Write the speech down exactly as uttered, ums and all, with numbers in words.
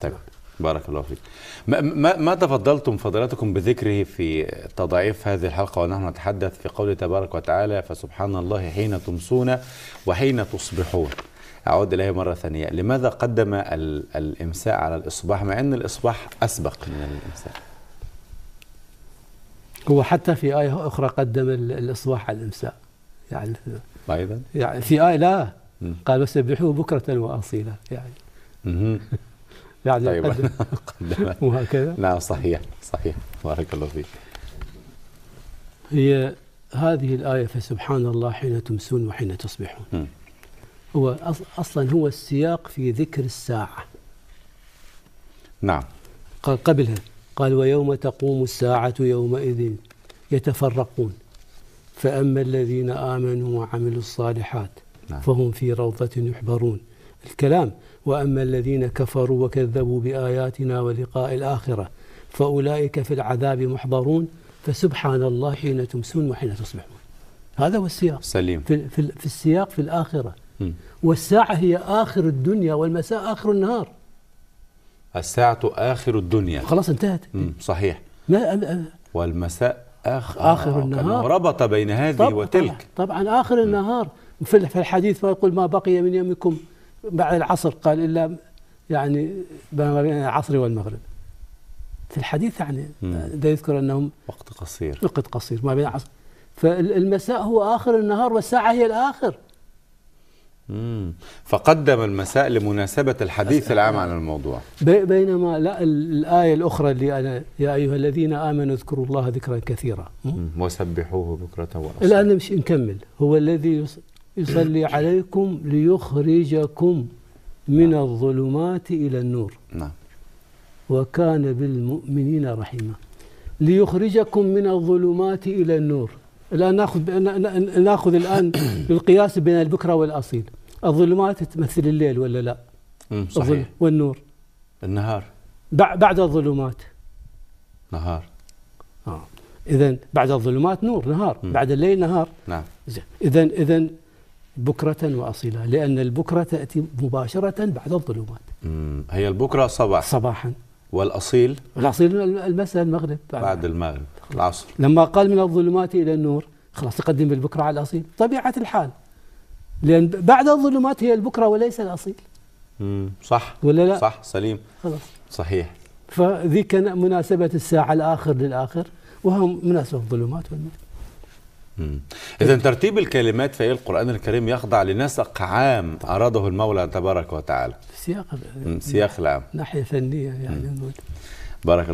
طيب بارك الله فيك. ما, ما, ما تفضلتم فضيلتكم بذكره في تضعيف هذه الحلقة ونحن نتحدث في قوله تبارك وتعالى فسبحان الله حين تمسون وحين تصبحون. أعود إليه مرة ثانية، لماذا قدم الإمساء على الإصباح مع أن الإصباح أسبق من الإمساء؟ هو حتى في آية أخرى قدم الإصباح على الإمساء يعني أيضا يعني في آية لا م. قال وسبحوه بكرة وأصيلا يعني م يعني طيب. قدم قدم وهكذا. نعم صحيح صحيح بارك الله فيك. هي هذه الآية فسبحان الله حين تمسون وحين تصبحون م. هو أصلا هو السياق في ذكر الساعة. نعم. قال قبلها قال ويوم تقوم الساعة يومئذ يتفرقون فأما الذين آمنوا وعملوا الصالحات نعم. فهم في روضة يحبرون. الكلام وأما الذين كفروا وكذبوا بآياتنا ولقاء الآخرة فأولئك في العذاب محضرون فسبحان الله حين تمسون وحين تصبحون. هذا هو السياق سليم في, في, في السياق في الآخرة. م. والساعة هي آخر الدنيا والمساء آخر النهار. الساعة آخر الدنيا خلاص انتهت. م. صحيح. ما والمساء آخر, آخر النهار. ربط بين هذه طبعًا وتلك. طبعا آخر م. النهار. في الحديث يقول ما بقي من يومكم بعد العصر قال إلا يعني ما بين العصر والمغرب. في الحديث يعني ده يذكر أنهم وقت قصير وقت قصير ما بين العصر. فالمساء هو آخر النهار والساعة هي الآخر. مم. فقدم المساء لمناسبة الحديث العام عن الموضوع. بينما لا الآية الأخرى اللي أنا يا أيها الذين آمنوا اذكروا الله ذكرا كثيرا وسبحوه بكرة وأصيلا. الآن مش نكمل. هو الذي يصلي عليكم ليخرجكم من نعم. الظلمات إلى النور نعم. وكان بالمؤمنين رحيما. ليخرجكم من الظلمات إلى النور. الآن نأخذ نأخذ الآن القياس بين البكرة والأصيل. الظلمات تمثل الليل ولا لا؟ صحيح. والنور النهار. بعد الظلمات نهار. آه. إذن بعد الظلمات نور نهار م. بعد الليل نهار. نعم. إذن إذن بكرة وأصيلا لأن البكرة تأتي مباشرة بعد الظلمات. مم. هي البكرة صباح صباحا. والأصيل الأصيل المساء المغرب بعد, بعد المغرب العصر. لما قال من الظلمات إلى النور خلاص تقدم بالبكرة على الأصيل طبيعة الحال لأن بعد الظلمات هي البكرة وليس الأصيل. مم. صح ولا لا؟ صح سليم خلاص صحيح. فذي كان مناسبة الساعة الآخر للآخر وهم مناسبة الظلمات والنور. إذن ترتيب الكلمات في القرآن الكريم يخضع لنسق عام أراده المولى تبارك وتعالى. سياق سياق العام ناحية فنية يعني. بارك الله.